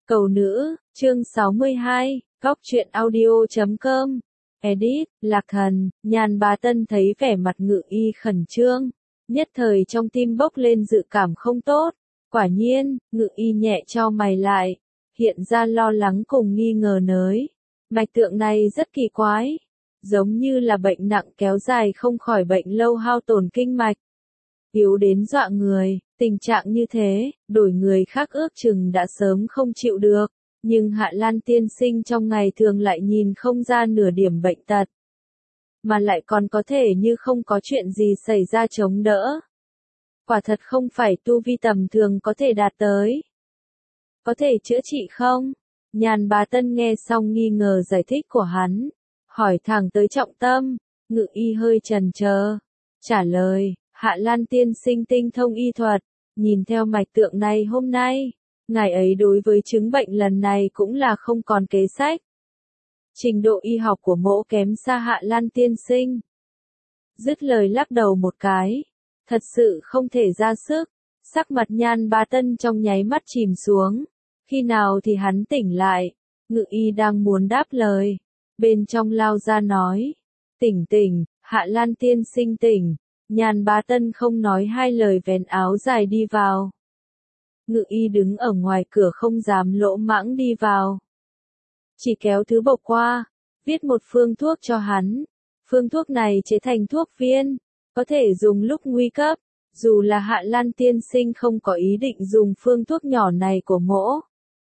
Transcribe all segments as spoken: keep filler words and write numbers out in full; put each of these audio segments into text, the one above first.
Cầu nữ, chương sáu mươi hai, Góc truyện audio chấm com. Edit, Lạc Thần. Nhan Bá Tân thấy vẻ mặt Ngự Y khẩn trương, nhất thời trong tim bốc lên dự cảm không tốt. Quả nhiên, Ngự Y nhẹ chau mày lại, hiện ra lo lắng cùng nghi ngờ nới. Mạch tượng này rất kỳ quái, giống như là bệnh nặng kéo dài không khỏi, bệnh lâu hao tổn kinh mạch, yếu đến dọa người. Tình trạng như thế, đổi người khác ước chừng đã sớm không chịu được, nhưng Hạ Lan tiên sinh trong ngày thường lại nhìn không ra nửa điểm bệnh tật, mà lại còn có thể như không có chuyện gì xảy ra chống đỡ. Quả thật không phải tu vi tầm thường có thể đạt tới. Có thể chữa trị không? Nhan Bá Tân nghe xong nghi ngờ giải thích của hắn, hỏi thẳng tới trọng tâm. Ngự Y hơi chần chờ, trả lời, Hạ Lan tiên sinh tinh thông y thuật, nhìn theo mạch tượng này hôm nay, ngài ấy đối với chứng bệnh lần này cũng là không còn kế sách. Trình độ y học của mỗ kém xa Hạ Lan tiên sinh. Dứt lời lắc đầu một cái, thật sự không thể ra sức. Sắc mặt Nhan Bá Tân trong nháy mắt chìm xuống. Khi nào thì hắn tỉnh lại? Ngự Y đang muốn đáp lời, bên trong lao ra nói, tỉnh tỉnh, Hạ Lan tiên sinh tỉnh. Nhan Bá Tân không nói hai lời vén áo dài đi vào. Ngự Y đứng ở ngoài cửa không dám lỗ mãng đi vào, chỉ kéo thứ bộc qua, viết một phương thuốc cho hắn. Phương thuốc này chế thành thuốc viên, có thể dùng lúc nguy cấp. Dù là Hạ Lan tiên sinh không có ý định dùng phương thuốc nhỏ này của mỗ,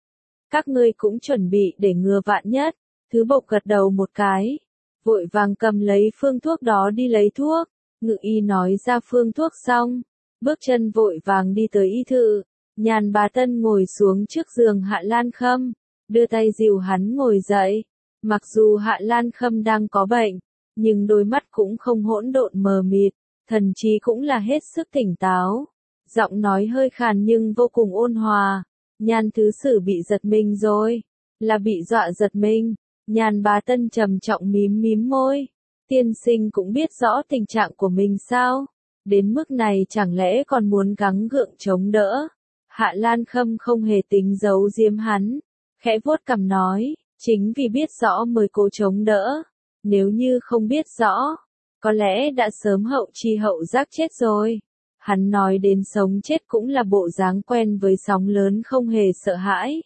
các ngươi cũng chuẩn bị để ngừa vạn nhất. Thứ bộc gật đầu một cái, vội vàng cầm lấy phương thuốc đó đi lấy thuốc. Ngự Y nói ra phương thuốc xong, bước chân vội vàng đi tới y thự. Nhan Bá Tân ngồi xuống trước giường Hạ Lan Khâm, đưa tay dìu hắn ngồi dậy. Mặc dù Hạ Lan Khâm đang có bệnh, nhưng đôi mắt cũng không hỗn độn mờ mịt, thần trí cũng là hết sức tỉnh táo. Giọng nói hơi khàn nhưng vô cùng ôn hòa. Nhan thứ sử bị giật mình rồi. Là bị dọa giật mình. Nhan Bá Tân trầm trọng mím mím môi. Tiên sinh cũng biết rõ tình trạng của mình sao? Đến mức này chẳng lẽ còn muốn gắng gượng chống đỡ? Hạ Lan Khâm không hề tính giấu giếm hắn, khẽ vuốt cằm nói, chính vì biết rõ mới cố chống đỡ. Nếu như không biết rõ, có lẽ đã sớm hậu chi hậu giác chết rồi. Hắn nói đến sống chết cũng là bộ dáng quen với sóng lớn không hề sợ hãi.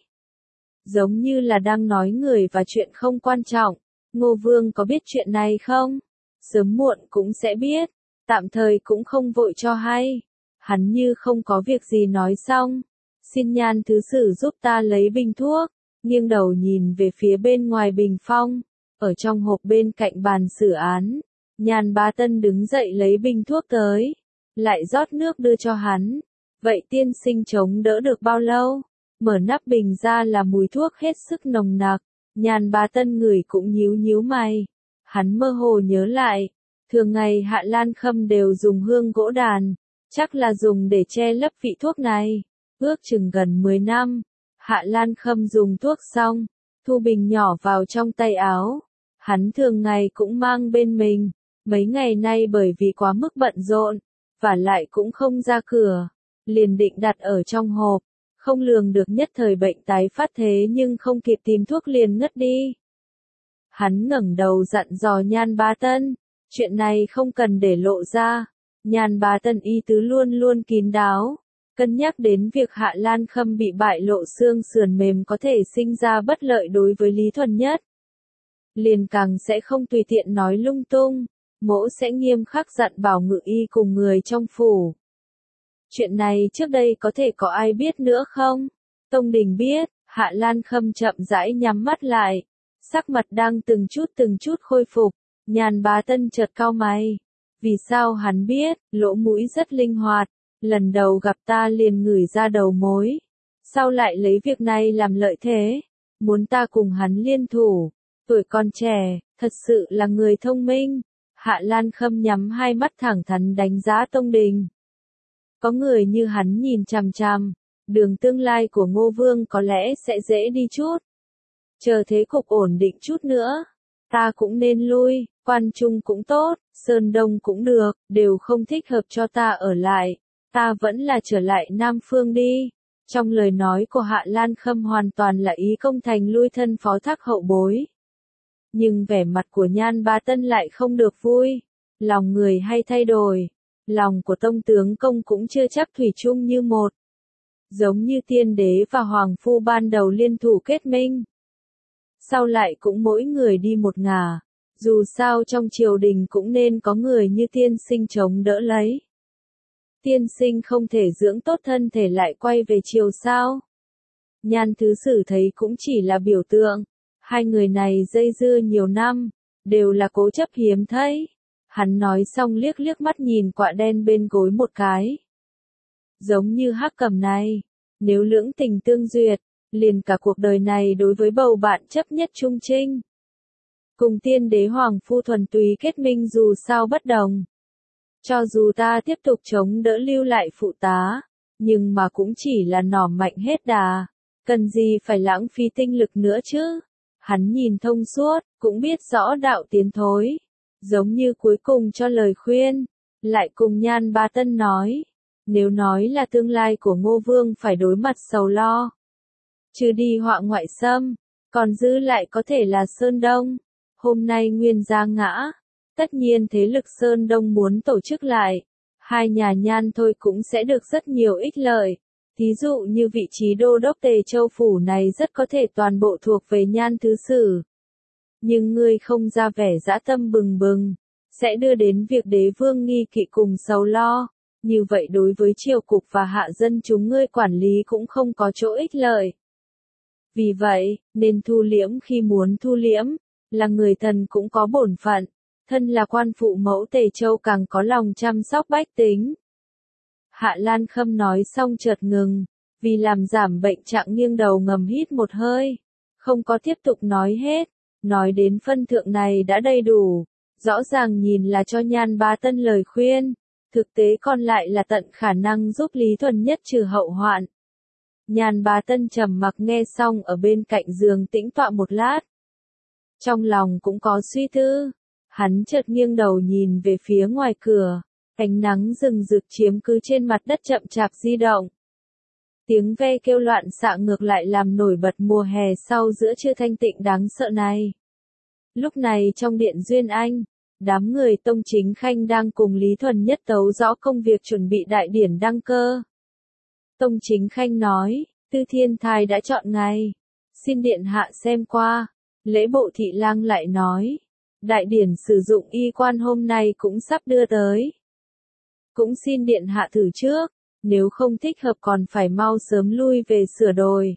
Giống như là đang nói người và chuyện không quan trọng. Ngô Vương có biết chuyện này không? Sớm muộn cũng sẽ biết, tạm thời cũng không vội cho hay. Hắn như không có việc gì nói xong, xin Nhan thứ sử giúp ta lấy bình thuốc, nghiêng đầu nhìn về phía bên ngoài bình phong, ở trong hộp bên cạnh bàn xử án. Nhan Bá Tân đứng dậy lấy bình thuốc tới, lại rót nước đưa cho hắn. Vậy tiên sinh chống đỡ được bao lâu? Mở nắp bình ra là mùi thuốc hết sức nồng nặc. Nhan Bá Tân ngửi cũng nhíu nhíu mày. Hắn mơ hồ nhớ lại, thường ngày Hạ Lan Khâm đều dùng hương gỗ đàn, chắc là dùng để che lấp vị thuốc này. Ước chừng gần mười năm, Hạ Lan Khâm dùng thuốc xong, thu bình nhỏ vào trong tay áo. Hắn thường ngày cũng mang bên mình, mấy ngày nay bởi vì quá mức bận rộn, và lại cũng không ra cửa, liền định đặt ở trong hộp. Không lường được nhất thời bệnh tái phát thế nhưng không kịp tìm thuốc liền ngất đi. Hắn ngẩng đầu dặn dò Nhan Bá Tân, chuyện này không cần để lộ ra. Nhan Bá Tân ý tứ luôn luôn kín đáo, cân nhắc đến việc Hạ Lan Khâm bị bại lộ xương sườn mềm có thể sinh ra bất lợi đối với Lý Thuần Nhất. Liền càng sẽ không tùy tiện nói lung tung, mỗ sẽ nghiêm khắc dặn bảo Ngự Y cùng người trong phủ. Chuyện này trước đây có thể có ai biết nữa không? Tông Đình biết. Hạ Lan Khâm chậm rãi nhắm mắt lại, sắc mặt đang từng chút từng chút khôi phục. Nhan Bá Tân chợt cau mày. Vì sao hắn biết? Lỗ mũi rất linh hoạt, lần đầu gặp ta liền ngửi ra đầu mối. Sao lại lấy việc này làm lợi thế? Muốn ta cùng hắn liên thủ. Tuổi còn trẻ, thật sự là người thông minh. Hạ Lan Khâm nhắm hai mắt thẳng thắn đánh giá Tông Đình. Có người như hắn nhìn chằm chằm, đường tương lai của Ngô Vương có lẽ sẽ dễ đi chút. Chờ thế cục ổn định chút nữa, ta cũng nên lui. Quan Trung cũng tốt, Sơn Đông cũng được, đều không thích hợp cho ta ở lại. Ta vẫn là trở lại Nam Phương đi. Trong lời nói của Hạ Lan Khâm hoàn toàn là ý công thành lui thân phó thác hậu bối. Nhưng vẻ mặt của Nhan Bá Tân lại không được vui. Lòng người hay thay đổi. Lòng của Tông tướng công cũng chưa chắc thủy chung như một. Giống như tiên đế và hoàng phu ban đầu liên thủ kết minh. Sau lại cũng mỗi người đi một ngả. Dù sao trong triều đình cũng nên có người như tiên sinh chống đỡ lấy. Tiên sinh không thể dưỡng tốt thân thể lại quay về triều sao. Nhan Thứ Sử thấy cũng chỉ là biểu tượng. Hai người này dây dưa nhiều năm, đều là cố chấp hiếm thấy. Hắn nói xong liếc liếc mắt nhìn quạ đen bên gối một cái. Giống như Hắc Cầm này, nếu lưỡng tình tương duyệt, liền cả cuộc đời này đối với bầu bạn chấp nhất trung trinh. Cùng tiên đế hoàng phu thuần túy kết minh dù sao bất đồng. Cho dù ta tiếp tục chống đỡ lưu lại phụ tá, nhưng mà cũng chỉ là nỏ mạnh hết đà. Cần gì phải lãng phí tinh lực nữa chứ? Hắn nhìn thông suốt, cũng biết rõ đạo tiến thối. Giống như cuối cùng cho lời khuyên, lại cùng Nhan Bá Tân nói. Nếu nói là tương lai của Ngô Vương phải đối mặt sầu lo. Trừ đi họa ngoại xâm, còn giữ lại có thể là Sơn Đông. Hôm nay Nguyên gia ngã, tất nhiên thế lực Sơn Đông muốn tổ chức lại. Hai nhà Nhan thôi cũng sẽ được rất nhiều ích lợi. Thí dụ như vị trí đô đốc Tề Châu Phủ này rất có thể toàn bộ thuộc về Nhan Thứ Sử. Nhưng ngươi không ra vẻ dã tâm bừng bừng, sẽ đưa đến việc đế vương nghi kỵ cùng sầu lo. Như vậy đối với triều cục và hạ dân chúng ngươi quản lý cũng không có chỗ ích lợi. Vì vậy, nên thu liễm khi muốn thu liễm, là người thần cũng có bổn phận, thân là quan phụ mẫu Tề Châu càng có lòng chăm sóc bách tính. Hạ Lan Khâm nói xong chợt ngừng, vì làm giảm bệnh trạng nghiêng đầu ngầm hít một hơi, không có tiếp tục nói hết, nói đến phân thượng này đã đầy đủ, rõ ràng nhìn là cho Nhan Bá Tân lời khuyên, thực tế còn lại là tận khả năng giúp Lý Thuần Nhất trừ hậu hoạn. Nhan Bá Tân trầm mặc nghe xong ở bên cạnh giường tĩnh tọa một lát. Trong lòng cũng có suy tư, hắn chợt nghiêng đầu nhìn về phía ngoài cửa. Ánh nắng rừng rực chiếm cứ trên mặt đất chậm chạp di động. Tiếng ve kêu loạn xạ ngược lại làm nổi bật mùa hè sau giữa trưa thanh tịnh đáng sợ này. Lúc này trong điện Duyên Anh, đám người Tông Chính Khanh đang cùng Lý Thuần Nhất tấu rõ công việc chuẩn bị đại điển đăng cơ. Tông Chính Khanh nói, Tư Thiên Thai đã chọn ngày, xin điện hạ xem qua. Lễ bộ thị lang lại nói, đại điển sử dụng y quan hôm nay cũng sắp đưa tới. Cũng xin điện hạ thử trước, nếu không thích hợp còn phải mau sớm lui về sửa đổi.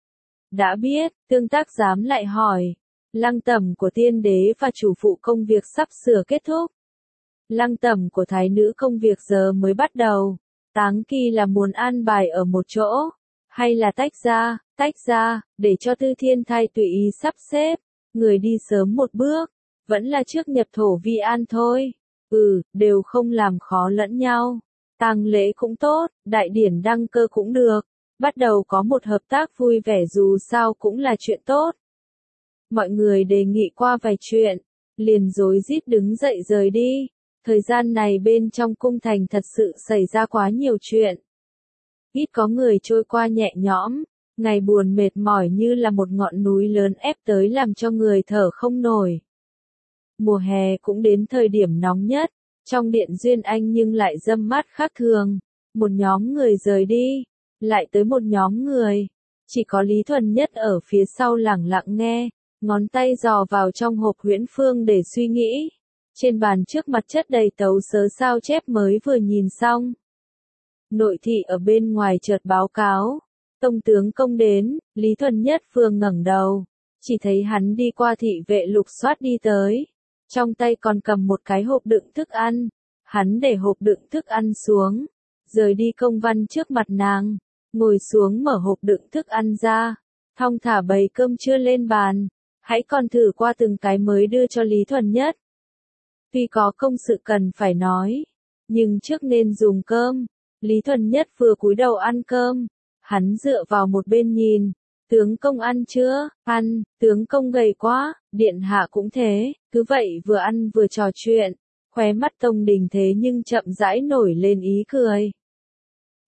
Đã biết, tương tác giám lại hỏi, lăng tẩm của tiên đế và chủ phụ công việc sắp sửa kết thúc. Lăng tẩm của thái nữ công việc giờ mới bắt đầu, táng kỳ là muốn an bài ở một chỗ, hay là tách ra, tách ra, để cho Tư Thiên Thai tùy ý sắp xếp, người đi sớm một bước, vẫn là trước nhập thổ vi an thôi. Ừ, đều không làm khó lẫn nhau. Tang lễ cũng tốt, đại điển đăng cơ cũng được. Bắt đầu có một hợp tác vui vẻ dù sao cũng là chuyện tốt. Mọi người đề nghị qua vài chuyện, liền rối rít đứng dậy rời đi. Thời gian này bên trong cung thành thật sự xảy ra quá nhiều chuyện. Ít có người trôi qua nhẹ nhõm, ngày buồn mệt mỏi như là một ngọn núi lớn ép tới làm cho người thở không nổi. Mùa hè cũng đến thời điểm nóng nhất, trong điện Duyên Anh nhưng lại râm mát khác thường. Một nhóm người rời đi, lại tới một nhóm người. Chỉ có Lý Thuần Nhất ở phía sau lẳng lặng nghe, ngón tay dò vào trong hộp huyễn phương để suy nghĩ. Trên bàn trước mặt chất đầy tấu sớ sao chép mới vừa nhìn xong. Nội thị ở bên ngoài chợt báo cáo, Tông tướng công đến. Lý Thuần Nhất vừa ngẩng đầu, chỉ thấy hắn đi qua thị vệ lục soát đi tới. Trong tay còn cầm một cái hộp đựng thức ăn. Hắn để hộp đựng thức ăn xuống, rời đi công văn trước mặt nàng, ngồi xuống mở hộp đựng thức ăn ra, thong thả bày cơm trưa lên bàn. Hãy còn thử qua từng cái mới đưa cho Lý Thuần Nhất. Tuy có công sự cần phải nói, nhưng trước nên dùng cơm. Lý Thuần Nhất vừa cúi đầu ăn cơm, hắn dựa vào một bên nhìn. Tướng công ăn chưa? Ăn, tướng công gầy quá, điện hạ cũng thế. Cứ vậy vừa ăn vừa trò chuyện, khóe mắt Tông Đình thế nhưng chậm rãi nổi lên ý cười.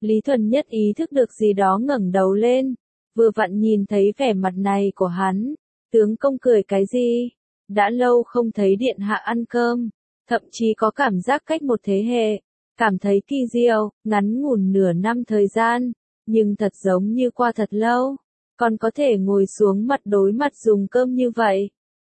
Lý Thuần Nhất ý thức được gì đó ngẩng đầu lên, vừa vặn nhìn thấy vẻ mặt này của hắn. Tướng công cười cái gì? Đã lâu không thấy điện hạ ăn cơm, thậm chí có cảm giác cách một thế hệ, cảm thấy kỳ diệu, ngắn ngủn nửa năm thời gian, nhưng thật giống như qua thật lâu, còn có thể ngồi xuống mặt đối mặt dùng cơm như vậy.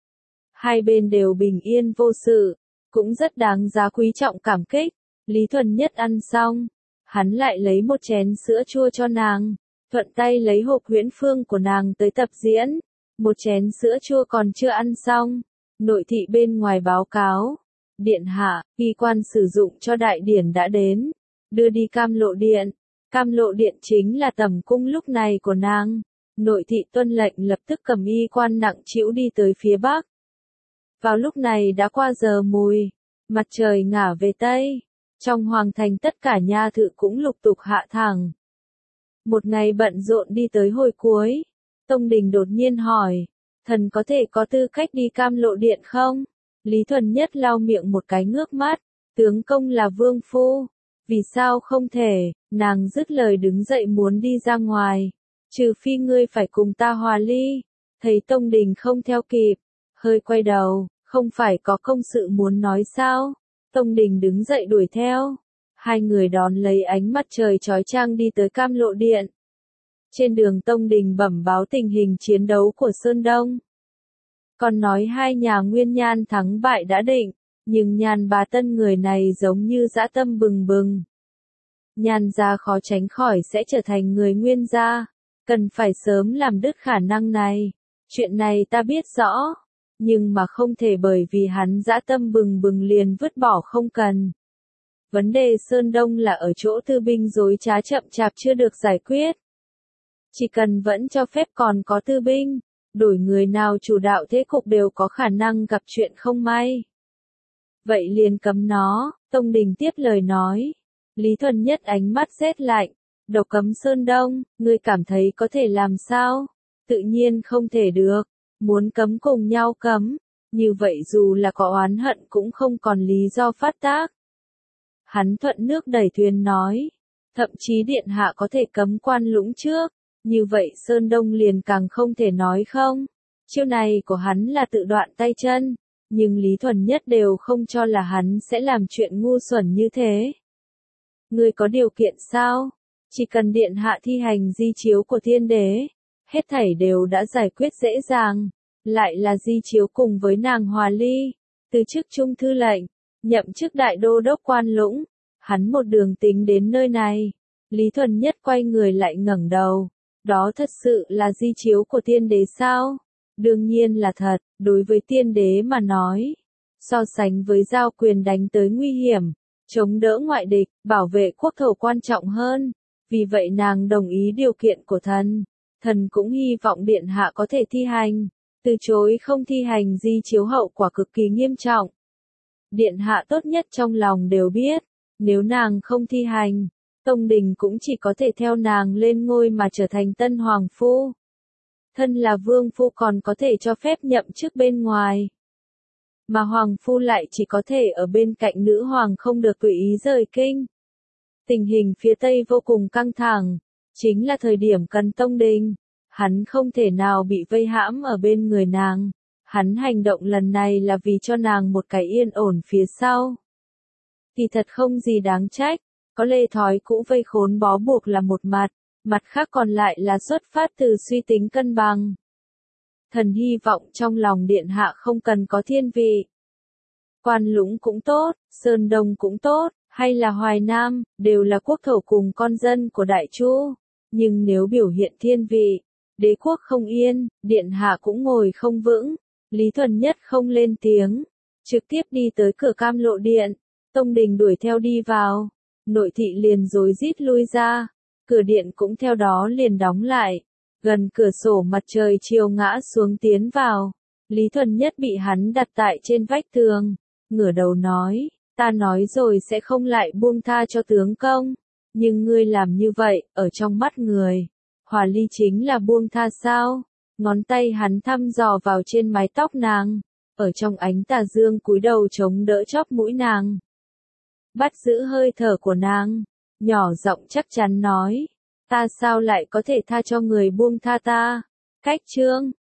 Hai bên đều bình yên vô sự, cũng rất đáng giá quý trọng cảm kích. Lý Thuần Nhất ăn xong, hắn lại lấy một chén sữa chua cho nàng, thuận tay lấy hộp huyễn phương của nàng tới tập diễn. Một chén sữa chua còn chưa ăn xong, nội thị bên ngoài báo cáo. Điện hạ, y quan sử dụng cho đại điển đã đến, đưa đi Cam Lộ Điện. Cam Lộ Điện chính là tẩm cung lúc này của nàng. Nội thị tuân lệnh lập tức cầm y quan nặng trĩu đi tới phía bắc. Vào lúc này đã qua giờ mùi, mặt trời ngả về tây, trong hoàng thành tất cả nha thự cũng lục tục hạ thẳng. Một ngày bận rộn đi tới hồi cuối, Tông Đình đột nhiên hỏi, thần có thể có tư cách đi Cam Lộ Điện không? Lý Thuần Nhất lau miệng một cái ngước mắt, tướng công là vương phu, vì sao không thể? Nàng dứt lời đứng dậy muốn đi ra ngoài, trừ phi ngươi phải cùng ta hòa ly. Thấy Tông Đình không theo kịp, hơi quay đầu, không phải có công sự muốn nói sao? Tông Đình đứng dậy đuổi theo, hai người đón lấy ánh mặt trời chói chang đi tới Cam Lộ Điện. Trên đường Tông Đình bẩm báo tình hình chiến đấu của Sơn Đông. Còn nói hai nhà Nguyên Nhan thắng bại đã định, nhưng Nhan Bá Tân người này giống như dã tâm bừng bừng. Nhan gia khó tránh khỏi sẽ trở thành người Nguyên gia, cần phải sớm làm đứt khả năng này. Chuyện này ta biết rõ, nhưng mà không thể bởi vì hắn dã tâm bừng bừng liền vứt bỏ không cần. Vấn đề Sơn Đông là ở chỗ tư binh dối trá chậm chạp chưa được giải quyết. Chỉ cần vẫn cho phép còn có tư binh, đổi người nào chủ đạo thế cục đều có khả năng gặp chuyện không may. Vậy liền cấm nó, Tông Đình tiếp lời nói. Lý Thuần Nhất ánh mắt rét lạnh, độc cấm Sơn Đông, ngươi cảm thấy có thể làm sao? Tự nhiên không thể được, muốn cấm cùng nhau cấm, như vậy dù là có oán hận cũng không còn lý do phát tác. Hắn thuận nước đẩy thuyền nói, thậm chí điện hạ có thể cấm Quan Lũng trước, như vậy Sơn Đông liền càng không thể nói không. Chiêu này của hắn là tự đoạn tay chân, nhưng Lý Thuần Nhất đều không cho là hắn sẽ làm chuyện ngu xuẩn như thế. Ngươi có điều kiện sao? Chỉ cần điện hạ thi hành di chiếu của thiên đế, hết thảy đều đã giải quyết dễ dàng, lại là di chiếu cùng với nàng hòa ly, từ chức trung thư lệnh, nhậm chức đại đô đốc Quan Lũng, hắn một đường tính đến nơi này. Lý Thuần Nhất quay người lại ngẩng đầu, đó thật sự là di chiếu của tiên đế sao? Đương nhiên là thật, đối với tiên đế mà nói, so sánh với giao quyền đánh tới nguy hiểm, chống đỡ ngoại địch, bảo vệ quốc thổ quan trọng hơn. Vì vậy nàng đồng ý điều kiện của thần, thần cũng hy vọng điện hạ có thể thi hành, từ chối không thi hành di chiếu hậu quả cực kỳ nghiêm trọng. Điện hạ tốt nhất trong lòng đều biết, nếu nàng không thi hành, Tông Đình cũng chỉ có thể theo nàng lên ngôi mà trở thành tân hoàng phu. Thân là vương phu còn có thể cho phép nhậm chức bên ngoài, mà hoàng phu lại chỉ có thể ở bên cạnh nữ hoàng không được tùy ý rời kinh. Tình hình phía Tây vô cùng căng thẳng, chính là thời điểm cần Tông Đình, hắn không thể nào bị vây hãm ở bên người nàng, hắn hành động lần này là vì cho nàng một cái yên ổn phía sau. Kỳ thật không gì đáng trách, có lê thói cũ vây khốn bó buộc là một mặt, mặt khác còn lại là xuất phát từ suy tính cân bằng. Thần hy vọng trong lòng điện hạ không cần có thiên vị. Quan Lũng cũng tốt, Sơn Đông cũng tốt, hay là Hoài Nam, đều là quốc thổ cùng con dân của Đại Chu. Nhưng nếu biểu hiện thiên vị, đế quốc không yên, điện hạ cũng ngồi không vững. Lý Thuần Nhất không lên tiếng, trực tiếp đi tới cửa Cam Lộ Điện. Tông Đình đuổi theo đi vào, nội thị liền rối rít lui ra, cửa điện cũng theo đó liền đóng lại. Gần cửa sổ mặt trời chiều ngã xuống tiến vào, Lý Thuần Nhất bị hắn đặt tại trên vách tường, ngửa đầu nói, ta nói rồi sẽ không lại buông tha cho tướng công, nhưng ngươi làm như vậy, ở trong mắt người, hòa ly chính là buông tha sao? Ngón tay hắn thăm dò vào trên mái tóc nàng, ở trong ánh tà dương cúi đầu chống đỡ chóp mũi nàng, bắt giữ hơi thở của nàng. nhỏ giọng chắc chắn nói, ta sao lại có thể tha cho người buông tha ta? Cách chương